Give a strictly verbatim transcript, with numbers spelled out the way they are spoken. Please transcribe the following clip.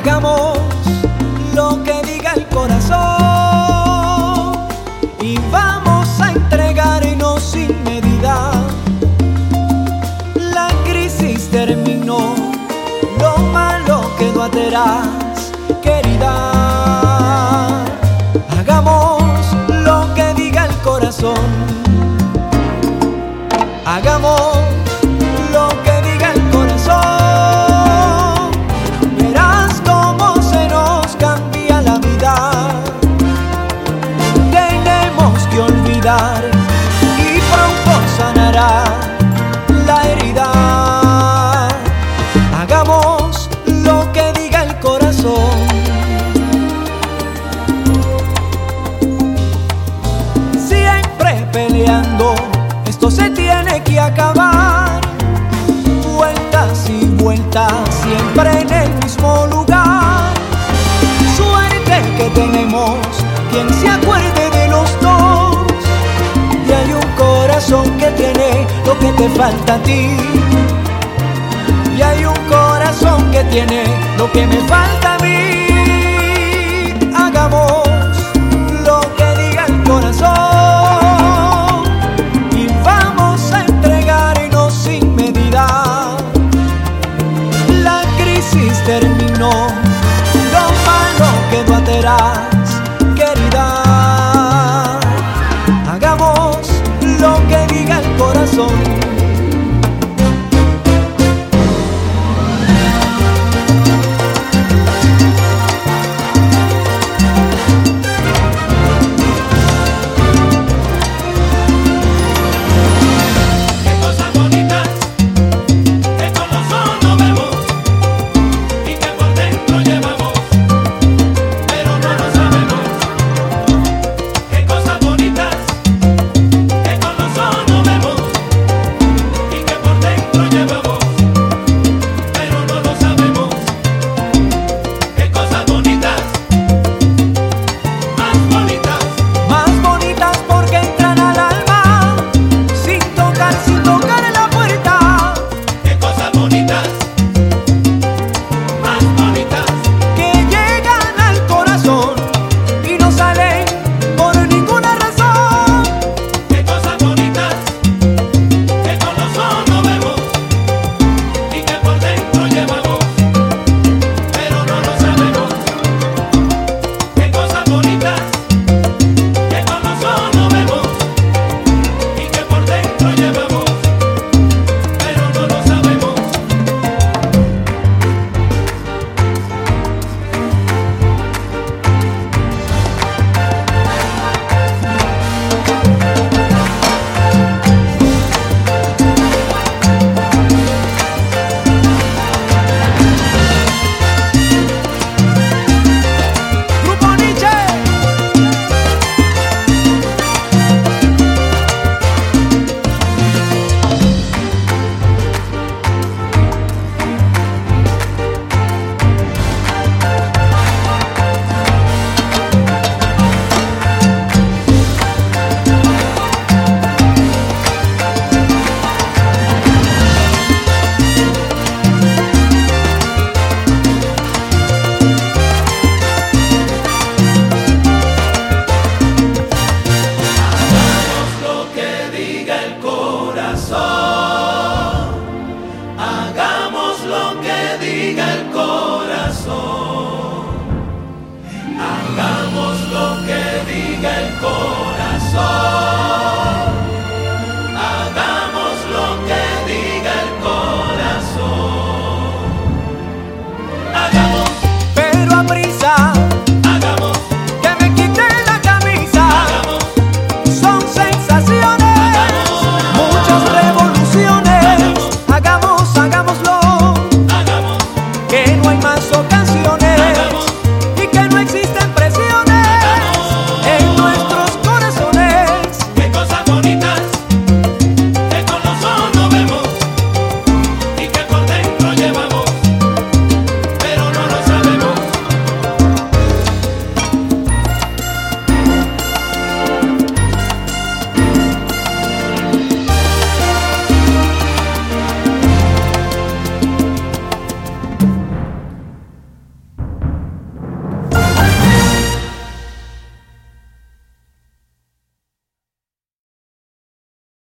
Hagamos lo que diga el corazón y vamos a entregarnos sin medida. La crisis terminó, lo malo quedó atrás, querida. Hagamos lo que diga el corazón. Hagamos lo que diga el corazón. Verás cómo se nos cambia la vida. Tenemos que olvidar y pronto sanará la herida. Hagamos lo que diga el corazón. Siempre peleando, esto se tiene que acabar. Vueltas y vueltas, siempre en el mismo lugar. Suerte que tenemos, quien se acuerde de los dos. Y hay un corazón que tiene lo que te falta a ti. Y hay un corazón que tiene lo que me falta a mí. Hagamos lo que diga el corazón y vamos a entregarnos sin medida. La crisis terminó, lo malo quedó atrás, querida. Hagamos lo que diga el corazón. Que no hay más ocasión.